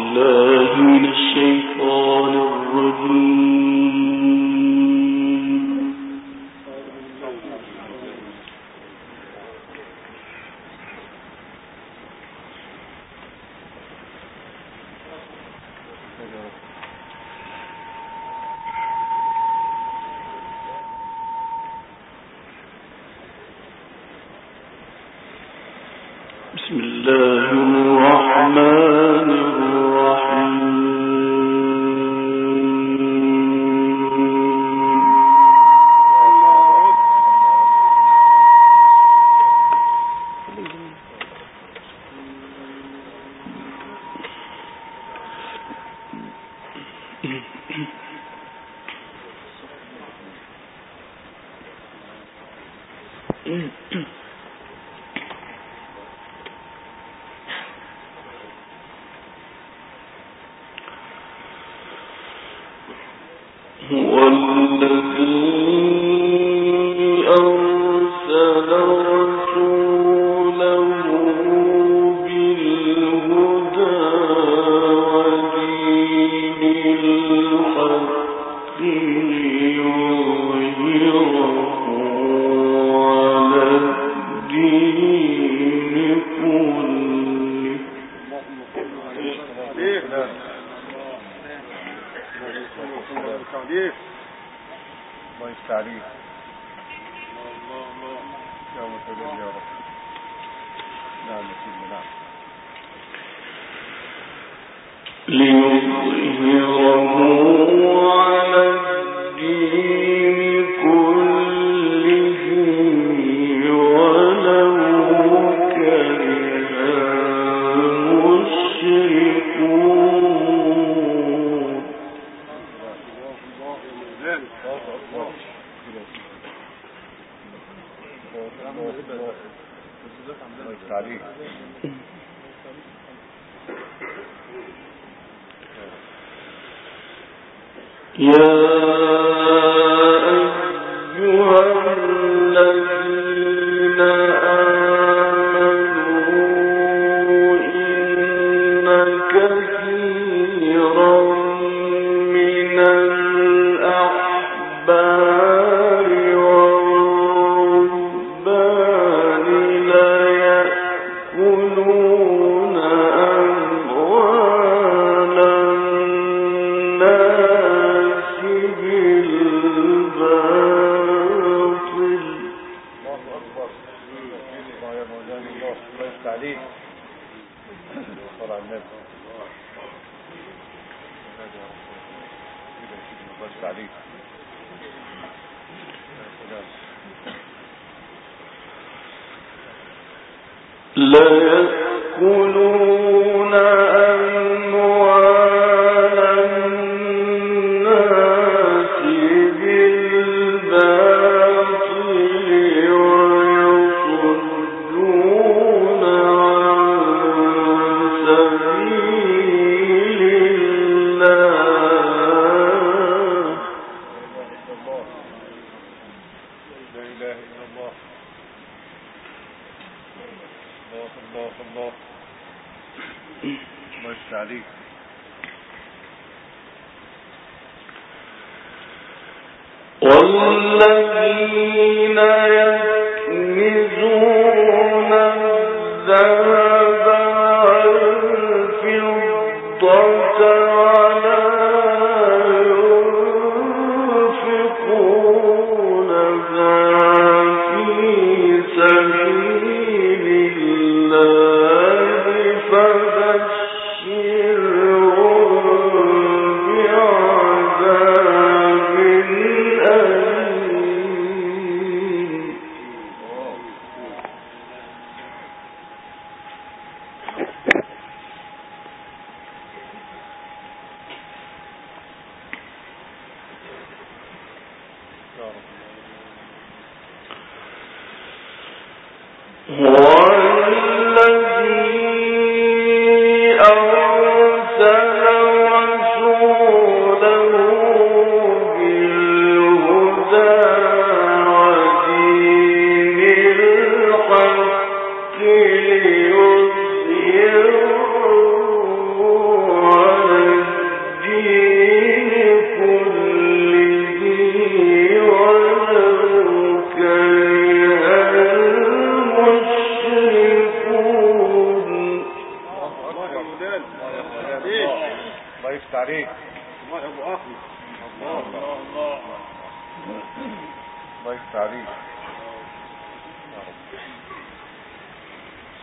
ليظهره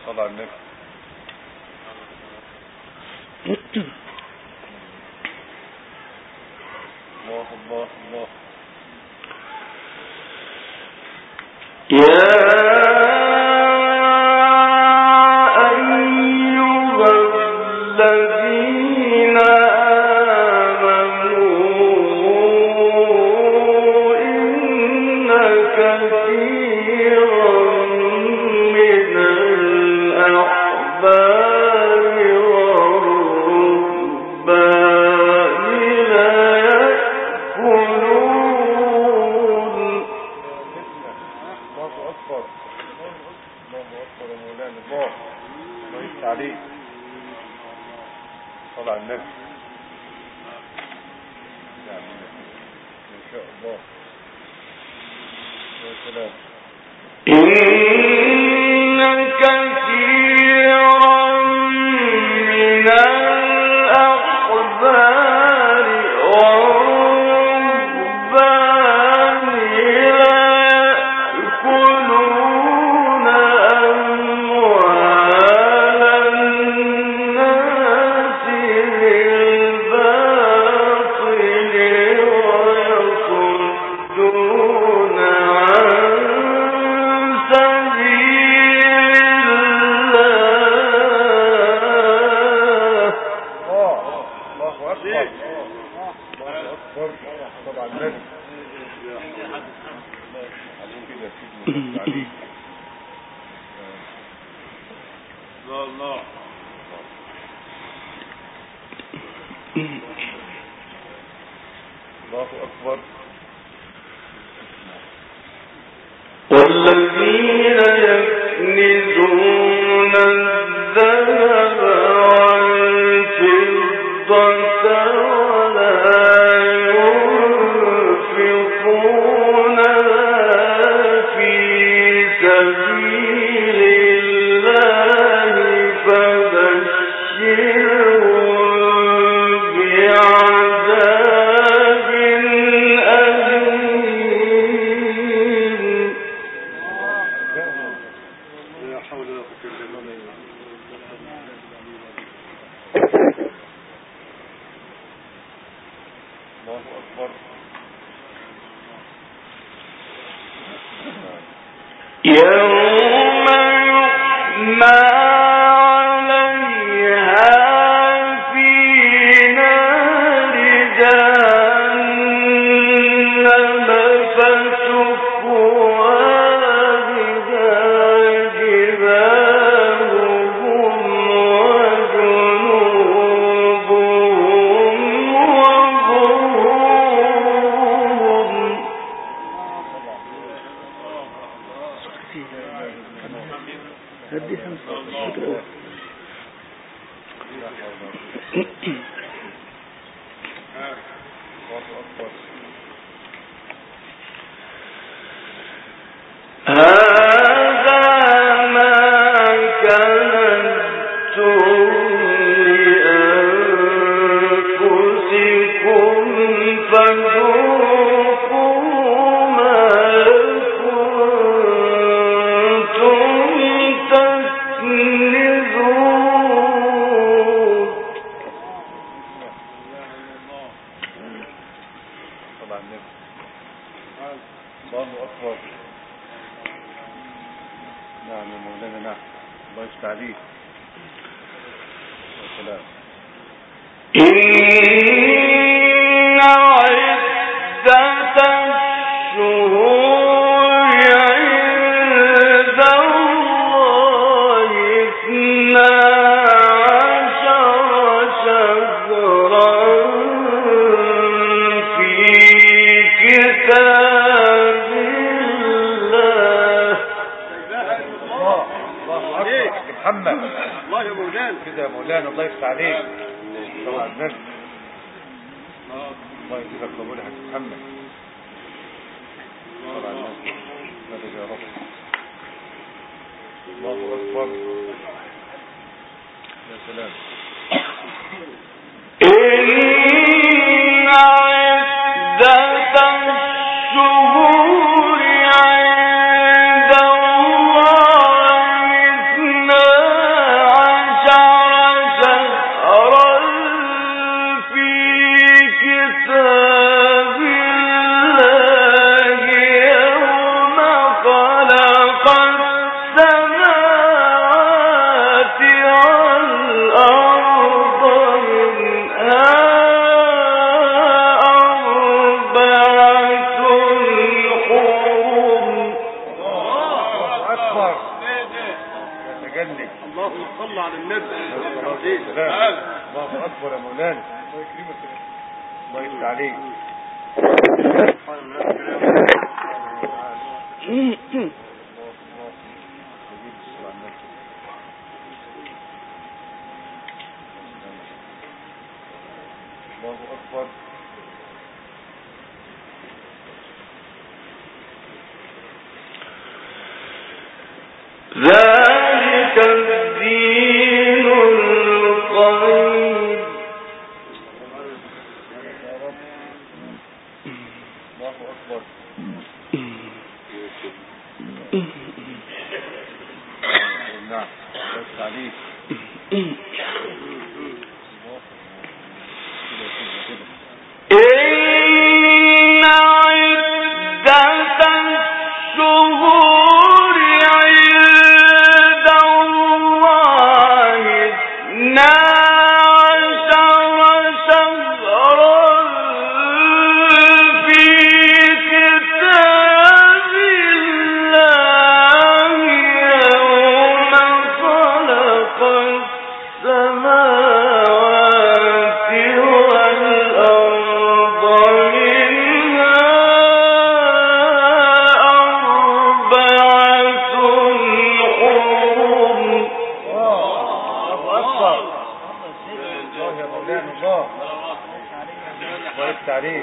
صلى على النبي. الله الله الله. الله أكبر. والذين يكنزون الذهب والفضة ولا ينفقونها في سبيل الله فبشرهم بعذاب أليم. لا حول ولا قوة إلا بالله. الله أكبر. يوم يحمى عليها في نار جهنم فتكوى بها جباههم وجنوبهم وظهورهم. هذا ما كنتم لأنفسكم فذوقوا ما كنتم تكنزون. طبعا الله أكبر. نعم يا مولانا، نعم، الله يفتح عليك. والسلام. إن عدة الشهور عند الله 12 شهرا في كتاب الله. الله أكبر محمد. الله يا مولانا كده يا مولانا، الله يفتح عليك. طبعا النبي الله يجزيك قبول يا محمد. طبعا النبي مدد يا رب. الله أكبر. يا سلام. إن عدة الشهور عند الله 12 أكبر تجلي. اللهم صل على النبي. الله أكبر يا مولانا. الله يكرمك. الله يفتح عليك. الله أكبر. ذلك الدين القيم. الله أكبر. نعم بس عليك. إن عدة الشهور عند الله 12 شهرا في كتاب الله يوم خلق السماوات والأرض منها أربعة حرم. الله أكبر. الله يا مولانا. الله يفتح عليك.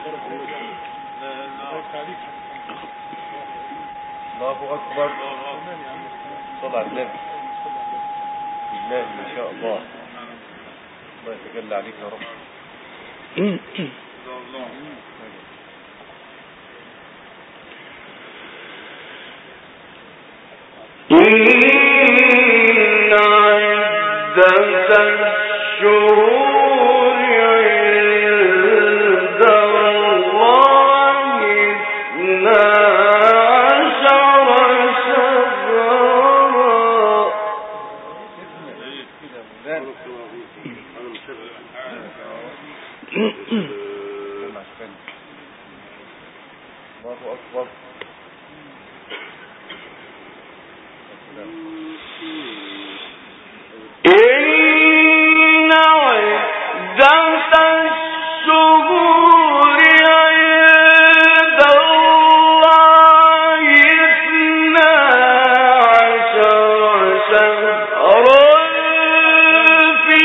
الله أكبر. صل على النبي. بالله ما شاء الله. الله يتجلى عليك يا رب. إن عدة الشهور عند الله 12 شهرا. الله أكبر. إن عدة الشهور عند الله 12 شهرا في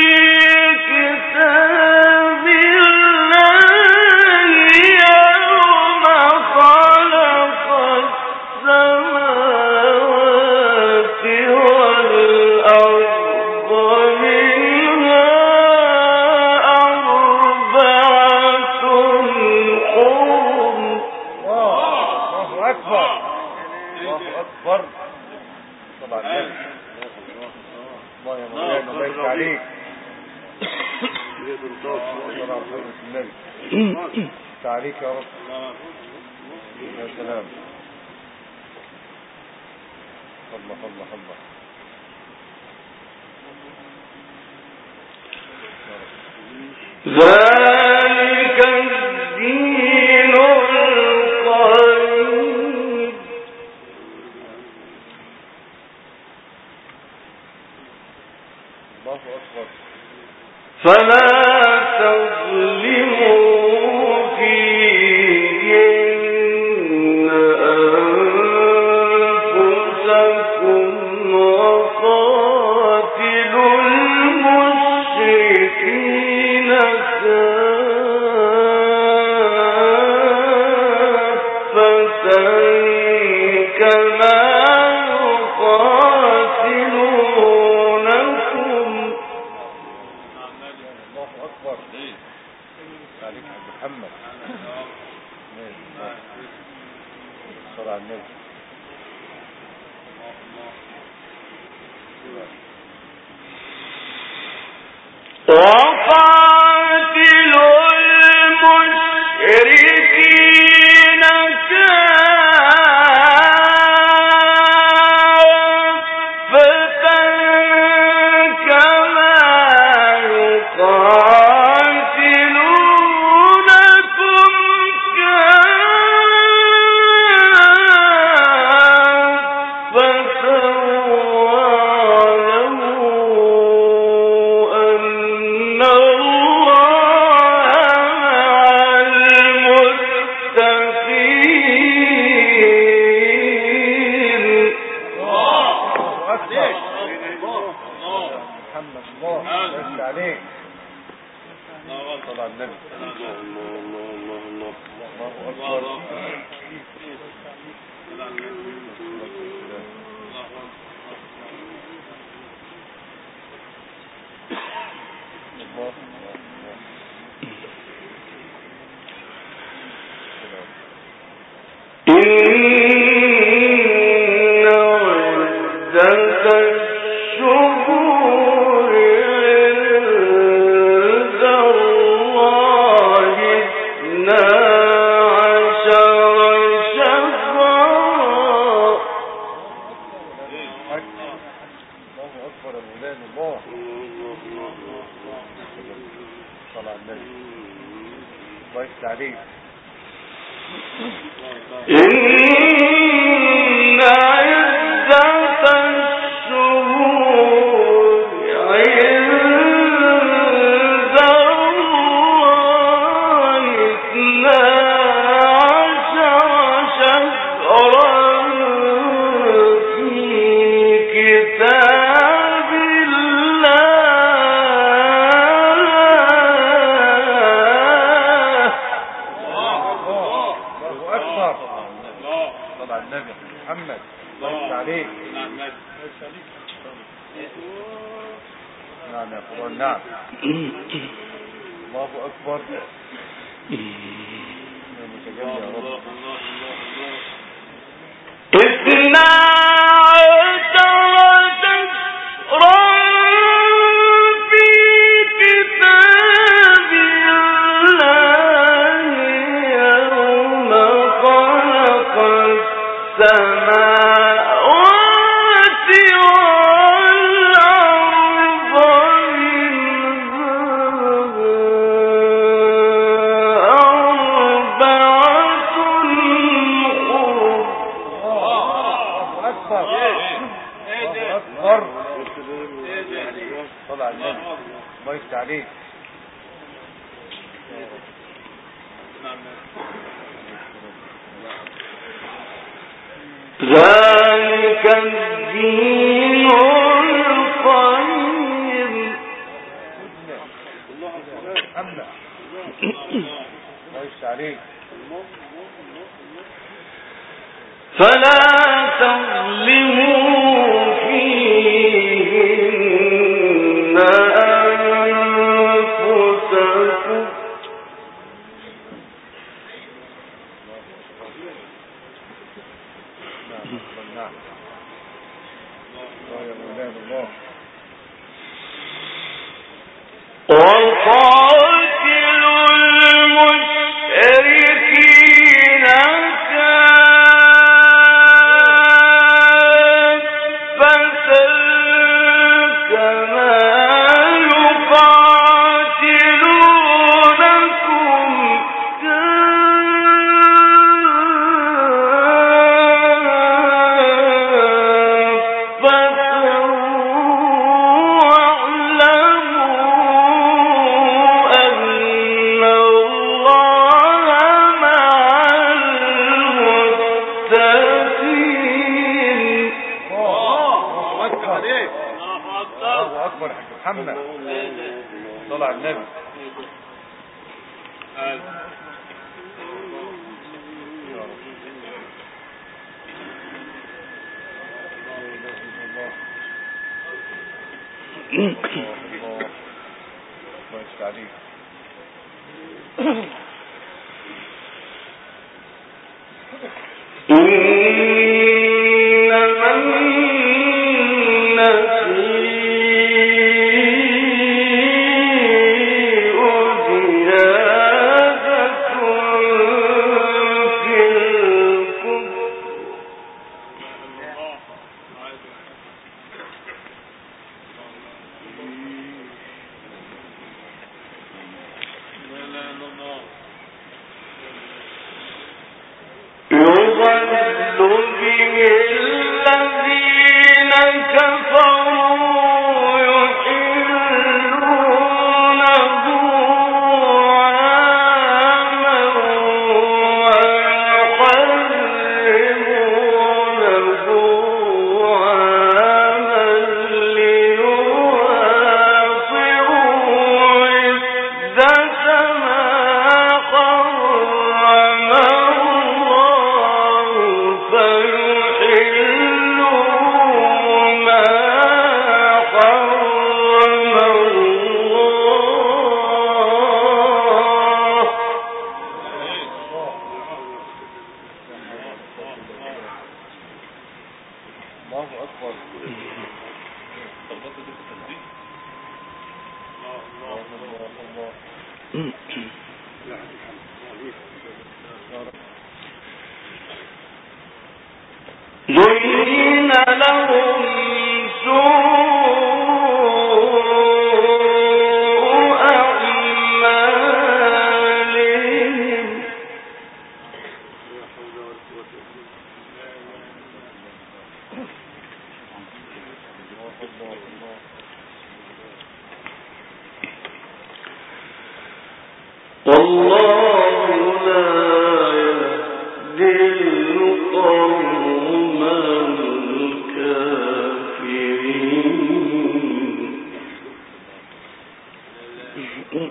كتاب الله يوم خلق السماوات والأرض منها أربعة حرم. الله أكبر. الله أكبر. صل على النبي. الله يا مولانا. الله يفتح عليك. صل على حضرة النبي. يفتح عليك يا رب. يا سلام. الله الله الله. ذلك الدين القيم. الله أكبر. فلا تظلموا فيهن أنفسكم وقاتلوا المشركين كافة كما يقاتلونكم. الله أكبر. عليك عبد محمد. صل على النبي. وقاتلوا المشركين كافة كما يقاتلونكم كافة عليك. صلى على النبي. الله أكبر. ذلك الدين القيم. فلا تظلموا فيهن أنفسكم وقاتلوا المشركين كافة كما يقاتلونكم محمد صلى على النبي. الله أكبر. زين لهم سوء أعمالهم والله لا يهدي القوم الكافرين.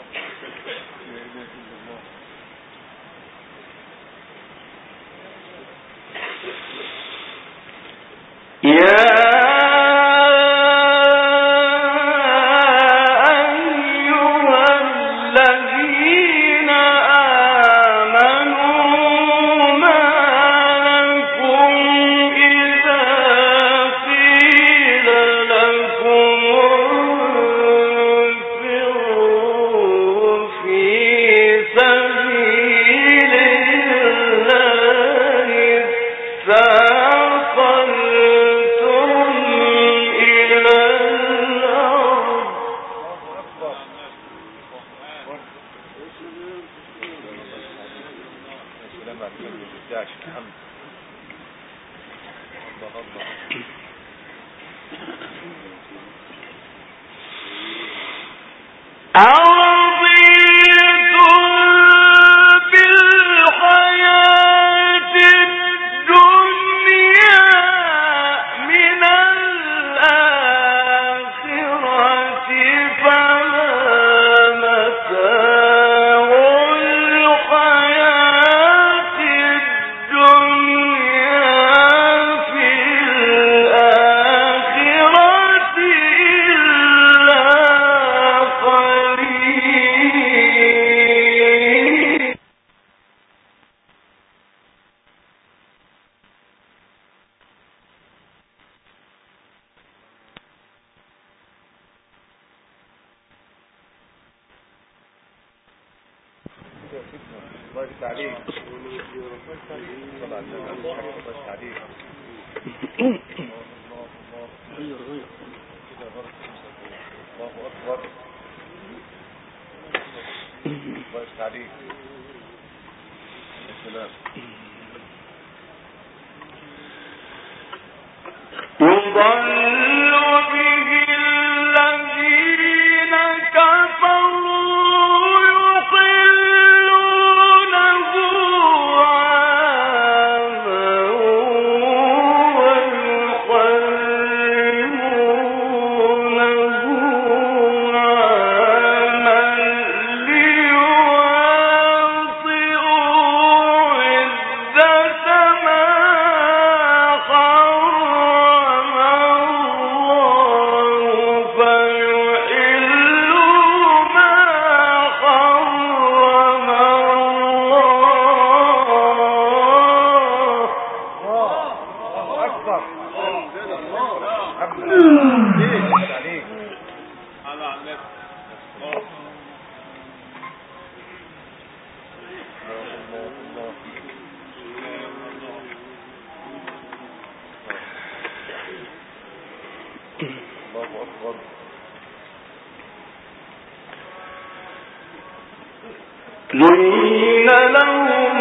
زين لهم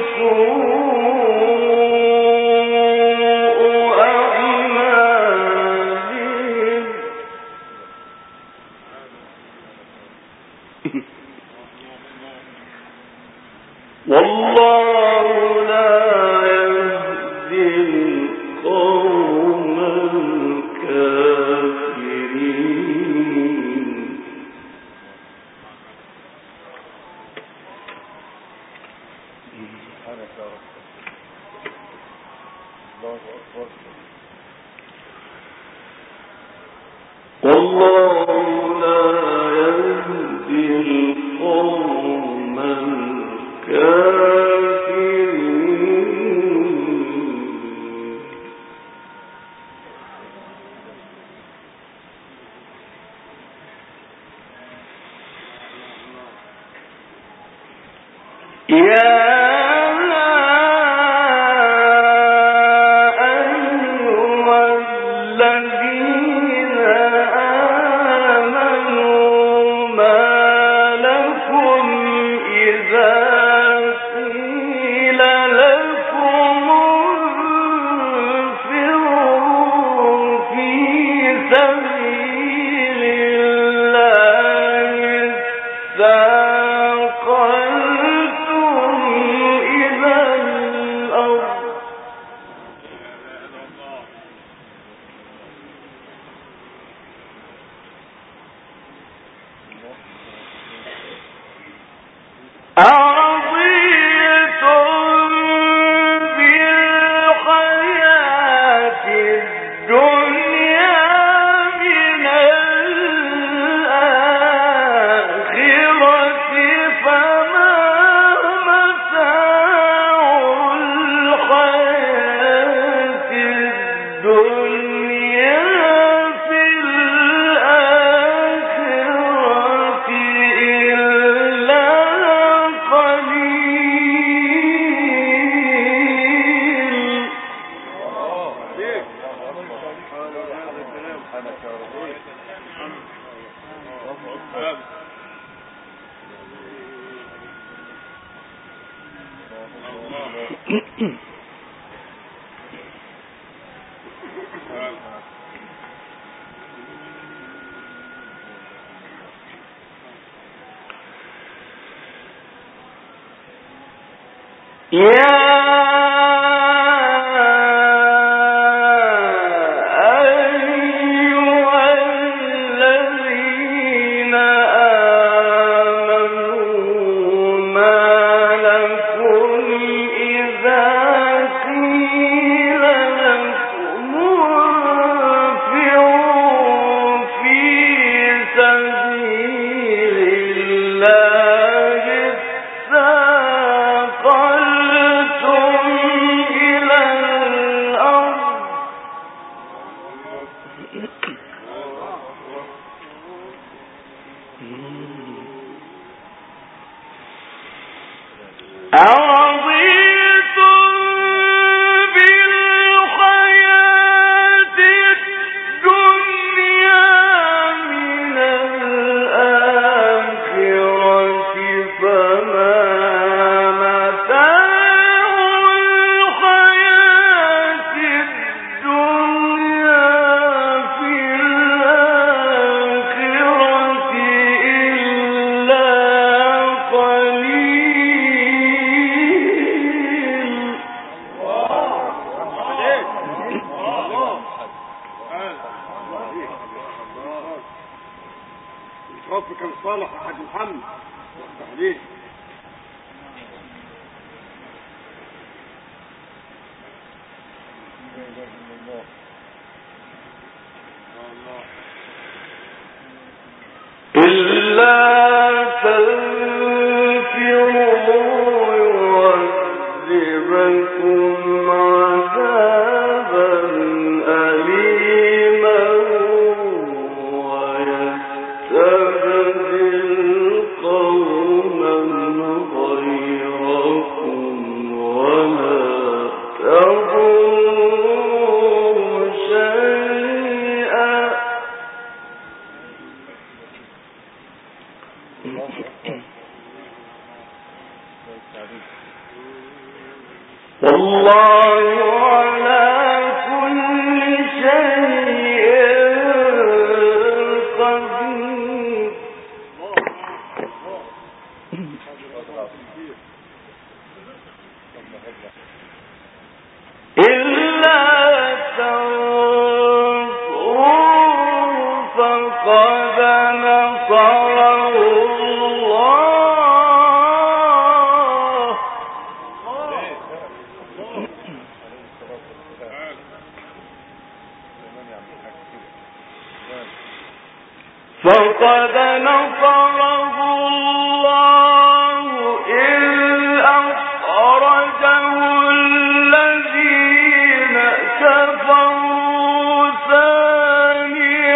سوء أعمالهم والله لا يهدي القوم الكافرين. والله لا يهدي القوم الكافرين. فقد نصره الله إذ أخرجه الذين كفروا ثاني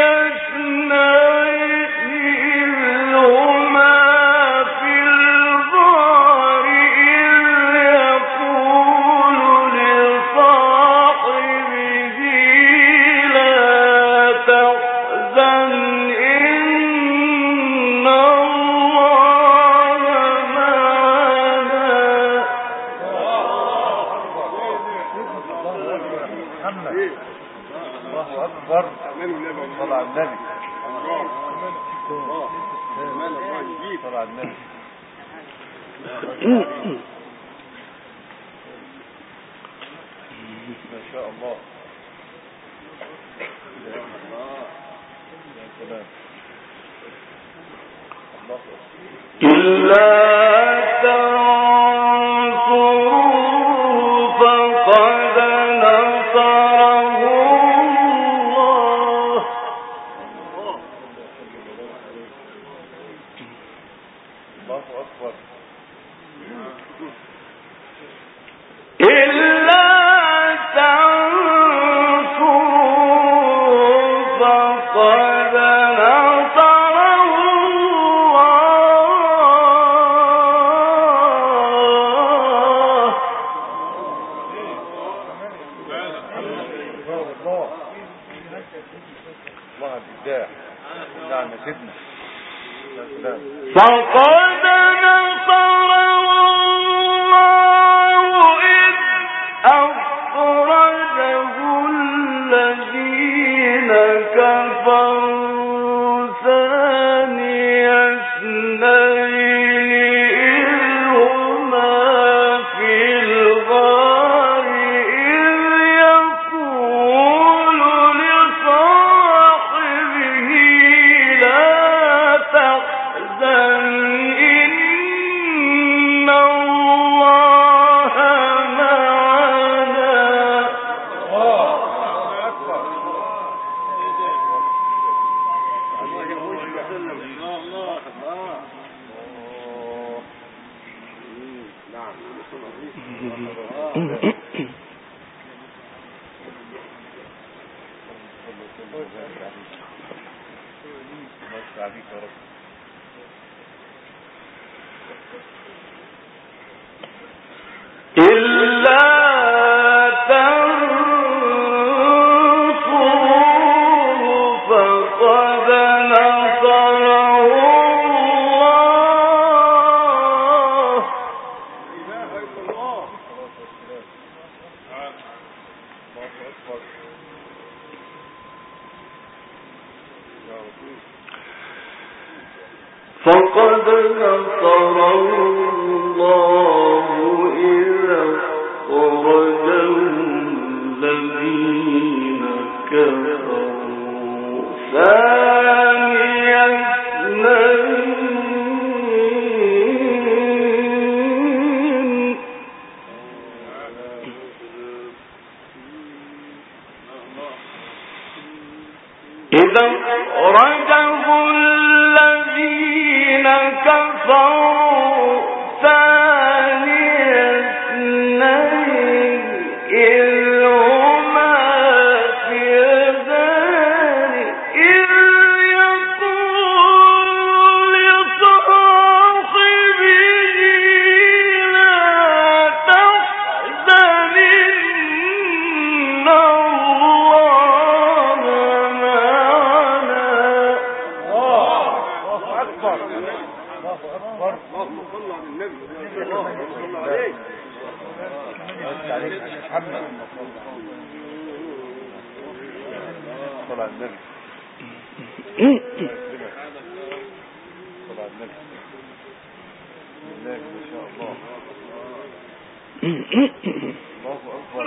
اثنين إذ هما في الغار الله أكبر. صلى على النبي. صلى على النبي. ما شاء الله. يا سلام. الله إلا فقد نصره الله إذ أخرجه الذين كفروا ثاني اثنين إذ هما في الغار إذ يقول لصاحبه لا تحزن إن الله معنا. إلا تنصروه فقد نصره الله. فقد نصره الله إذا أخرجه الذين كفروا ثاني اثنين إذا أخرجه الذين كفروا ثاني اثنين إذ هما في الغار إذ يقول لصاحبه لا تحزن إن الله معنا. الله أكبر. الله أكبر. اللهم صل على النبي. اللهم صل عليه. عليك يا محمد. صل على النبي. صل على النبي. بسم الله ما شاء الله. الله أكبر.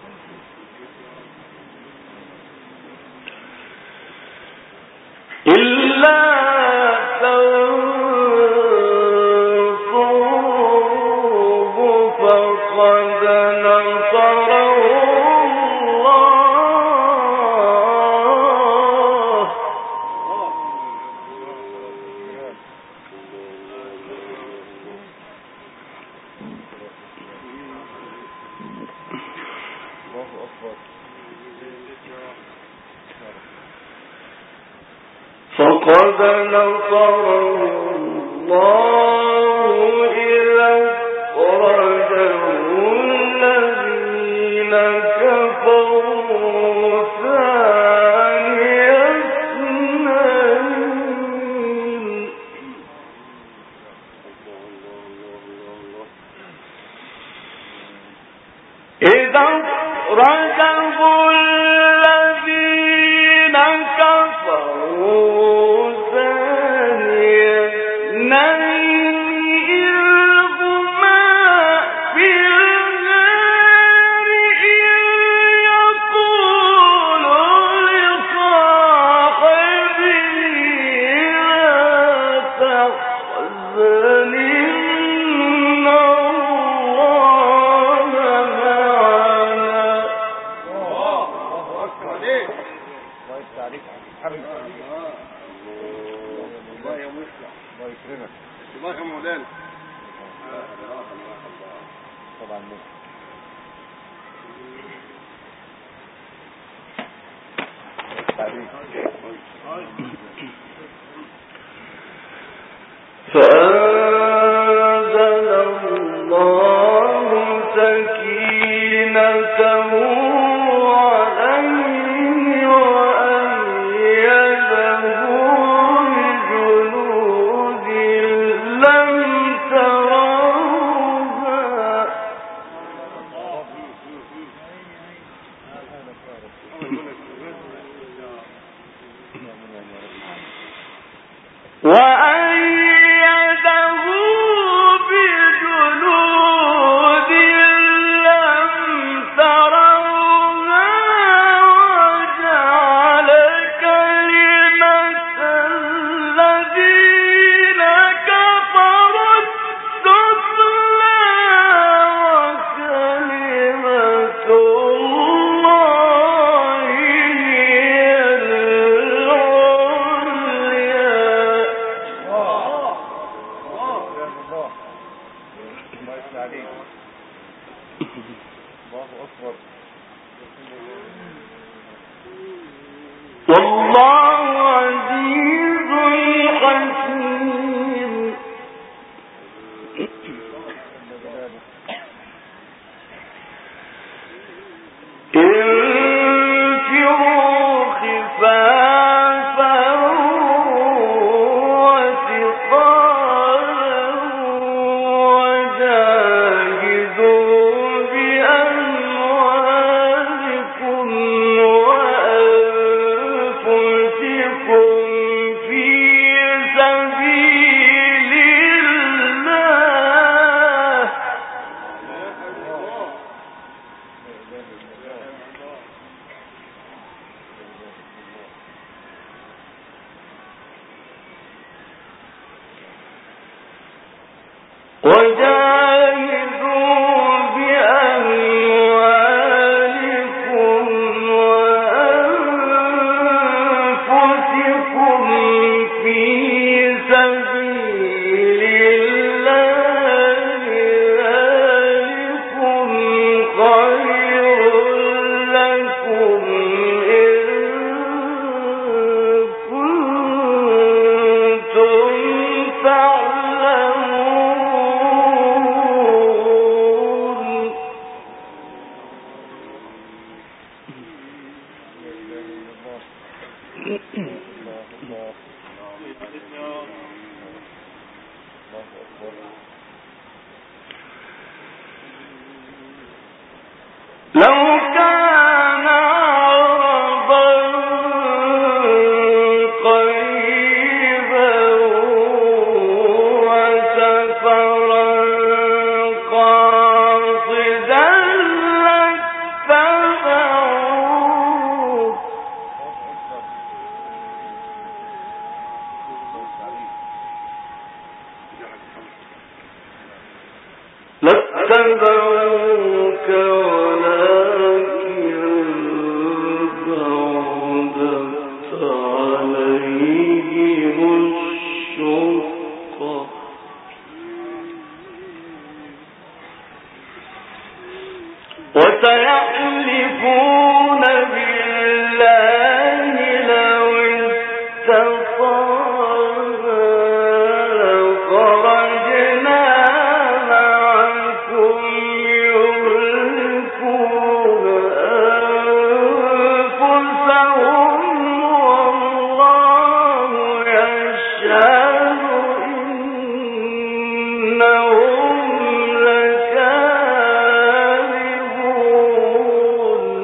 إلا تنصروه فقد نصره الله. الله أكبر. فقد نصره الله إذا أخرجه الذين كفروا ثاني اثنين إذا أخرجه الذين الله يفتح عليك محمد. الله يا مصلح. الله يكرمك. الله يا مولانا. طبعا مصلح. فأنزل الله سكينته عليه وأيده بجنود لم تروها وأيده بجنود لم تروها وجعل كلمة الذين كفروا السفلى وكلمة الله هي والله عزيز حكيم انفروا خفافا وثقالا وجاهدوا بأموالكم وأنفسكم في سبيل الله وجاهدوا بأموالكم وأنفسكم في سبيل الله ذلكم خير لكم إن كنتم تعلمون لو كان عرضا قريبا وسفرا قاصدا لاتبعوك ولكن بعدت عليهم الشقة وسيحلفون بالله لو استطعنا لخرجنا معكم يهلكون أنفسهم والله يشهد إنهم لكاذبون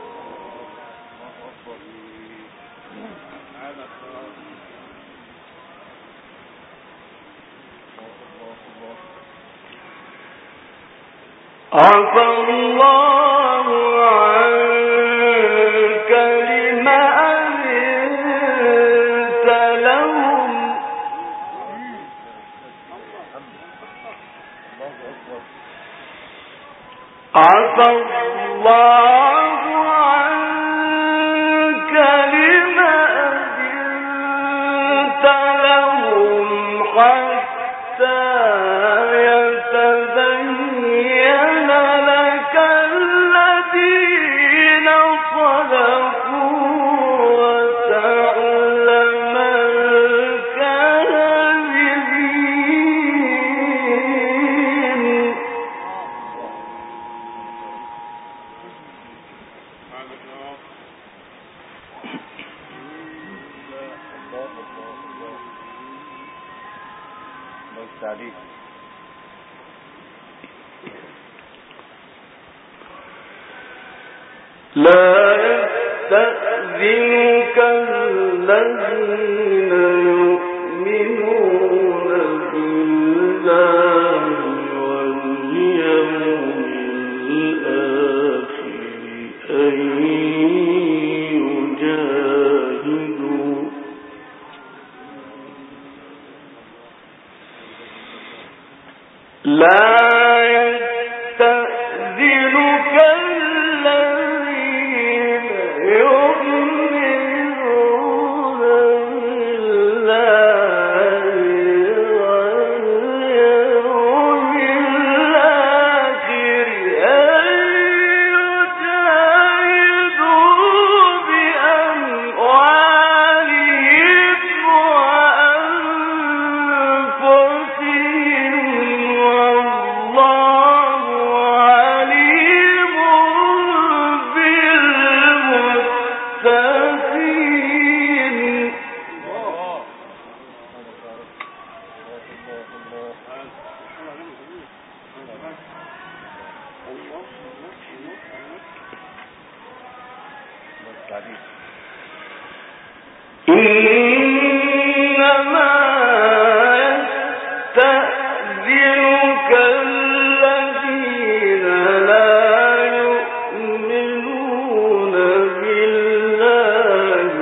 عفى الله عنك لما أذنت لهم عفى الله عنك عليك. لا يستأذنك الذين يؤمنون بالله واليوم الآخر أن يجاهدوا لا يستأذنك الذين يؤمنون بالله واليوم الآخر أن يجاهدوا بأموالهم وأنفسهم والله عليم بالمتقين. إنما يستأذنك الذين لا يؤمنون بالله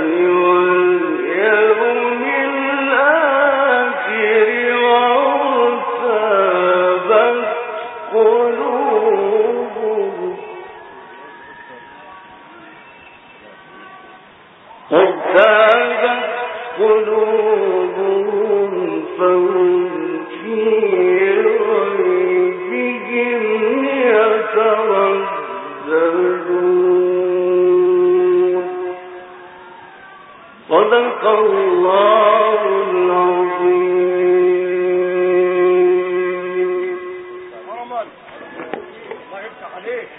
واليوم الآخر وارتابت قلوبهم فهم في ريبهم يترددون. صدق الله العظيم. الله يفتح عليك.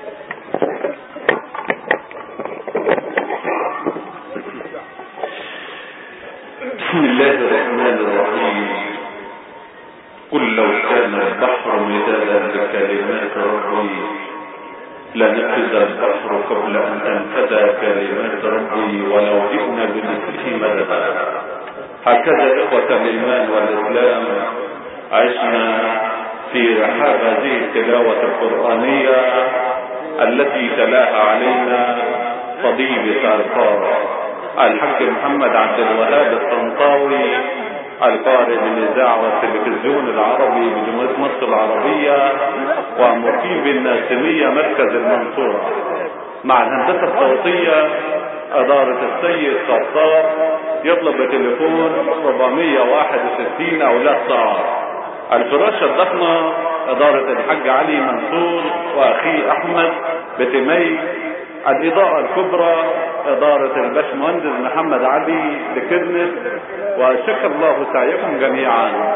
بسم الله الرحمن الرحيم. قل لو كان البحر مدادا لكلمات ربي لنفذ البحر قبل أن تنفذ كلمات ربي ولو جئنا بمثله مددا. هكذا إخوة الإيمان والإسلام عشنا في رحاب هذه التلاوة القرآنية التي تلاها علينا طبيب سارقارة الحاج محمد عبد الوهاب الطنطاوي القارئ بالإذاعة والتلفزيون العربي بجمهورية مصر العربية ومقيم بالناسمية مركز المنصورة، مع الهندسة الصوتية إدارة السيد صفار. يطلب بتليفون 461 أولاد صار. الفراشة الضخمة إدارة الحاج علي منصور وأخيه أحمد بتمي. الإضاءة الكبرى إدارة الباشمهندس محمد علي لكرنس. وشكر الله سعيكم جميعا.